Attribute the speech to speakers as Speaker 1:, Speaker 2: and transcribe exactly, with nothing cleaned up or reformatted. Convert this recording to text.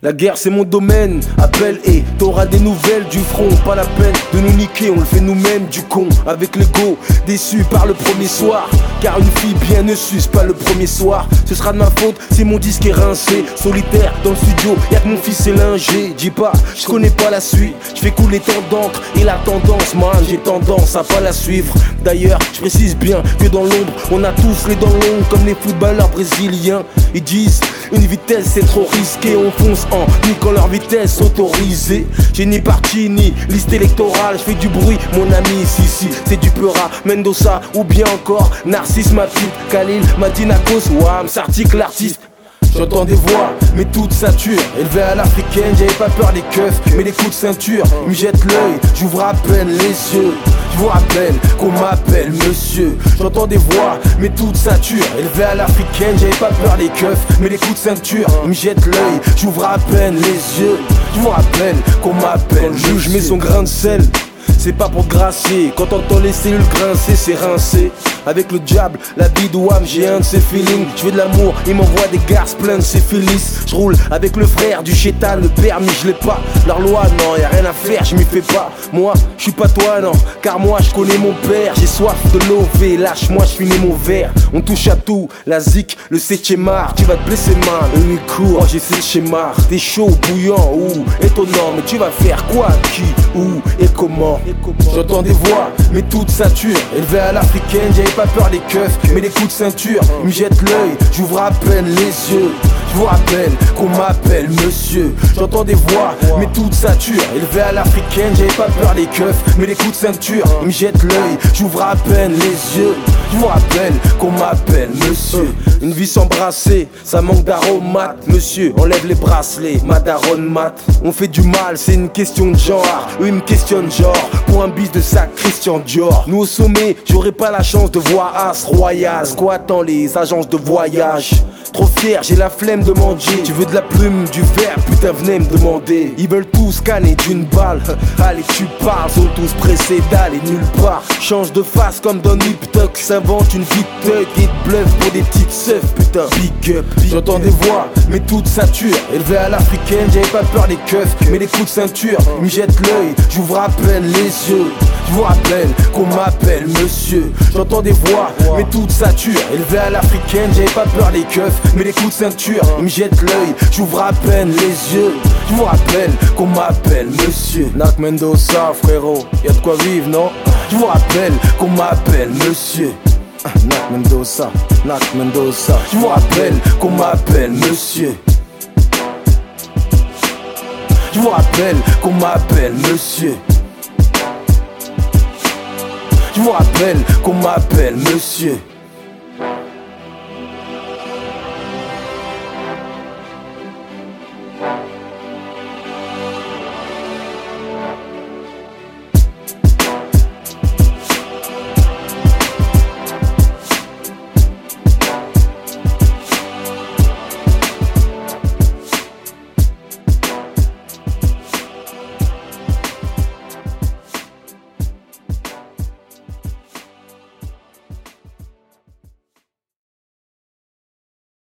Speaker 1: La guerre c'est mon domaine, appelle et t'auras des nouvelles du front. Pas la peine de nous niquer, on le fait nous-mêmes du con. Avec l'ego, déçu par le premier soir. Car une fille bien ne suce pas le premier soir. Ce sera de ma faute si mon disque est rincé. Solitaire dans le studio, y'a que mon fils est lingé. Dis pas, je connais pas la suite. Je fais couler tant d'encre et la tendance, man, j'ai tendance à pas la suivre. D'ailleurs, je précise bien que dans l'ombre, on a tous les dents longues comme les footballeurs brésiliens. Ils disent, une vitesse c'est trop risqué, on fonce en niquant leur vitesse autorisée. J'ai ni parti ni liste électorale, je fais du bruit mon ami, si si c'est du Peura, Mendoza ou bien encore Narcisse ma petite, Khalil, Madinakos, Wam, Sartik l'artiste. J'entends des voix, mais toutes saturent. Élevé à l'africaine, j'avais pas peur des keufs, mais les coups de ceinture me jettent l'œil, j'ouvre à peine les yeux. Je vous rappelle qu'on m'appelle monsieur. J'entends des voix, mais toutes saturent. Élevé à l'africaine, j'avais pas peur des keufs, mais les coups de ceinture me jettent l'œil, j'ouvre à peine les yeux. Je vous rappelle qu'on m'appelle. Quand le juge met son grain de sel, c'est pas pour gracier. Quand t'entends les cellules grincer, c'est rincé. Avec le diable, la vie de Wam, j'ai un de ses feelings. Je veux de l'amour, il m'envoie des garces pleins de syphilis. Je roule avec le frère du chétan, le permis je l'ai pas. Leur loi, non, y'a rien à faire, je m'y fais pas. Moi, je suis pas toi, non, car moi je connais mon père. J'ai soif de l'O V, lâche-moi, je finis mon verre. On touche à tout, la zik, le septième art. Tu vas te blesser, man, eux ils courent, oh, j'ai fait le schéma. T'es chaud, bouillant, ou étonnant, mais tu vas faire quoi, qui, où et comment? J'entends des voix, mais toutes saturent. Élevé à l'africaine, j'avais pas peur des keufs, mais les coups de ceinture ils me jettent l'œil, j'ouvre à peine les yeux. Je vous rappelle qu'on m'appelle monsieur. J'entends des voix, mais toutes saturent. Élevé à l'africaine, j'avais pas peur des keufs, mais les coups de ceinture ils me jettent l'œil, j'ouvre à peine les yeux. Je vous rappelle qu'on m'appelle monsieur. Une vie sans brasser, ça manque d'aromate. Monsieur, enlève les bracelets, ma daronne mat. On fait du mal, c'est une question de genre. Eux ils me questionnent genre, pour un bis de sac Christian Dior. Nous au sommet, j'aurais pas la chance de voir As Royal squattant les agences de voyage. Trop fier, j'ai la flemme de manger. Tu veux de la plume, du verre, putain venez me demander. Ils veulent tous scanner d'une balle. Allez tu parles, sont tous pressés d'aller nulle part. Change de face comme Don Hiptock, s'invente une vie thug et te bluffe pour des petites seufs, putain. Big up, big j'entends des voix, mais toutes saturent. Élevé à l'africaine, j'avais pas peur des keufs, mais les coups de ceinture me jettent l'œil, j'ouvre à peine les yeux. Je vous rappelle qu'on m'appelle monsieur. J'entends des voix, mais toutes saturent. Élevé à l'africaine, j'avais pas peur des keufs, mais les coups de ceinture ils me jettent l'œil, j'ouvre à peine les yeux. Je vous rappelle qu'on m'appelle monsieur. Nak Mendoza frérot, y'a de quoi vivre non? Je vous rappelle qu'on m'appelle monsieur. Nak Mendoza, Nak Mendoza. Je vous rappelle qu'on m'appelle monsieur. Je vous rappelle qu'on m'appelle monsieur. Je vous rappelle qu'on m'appelle monsieur.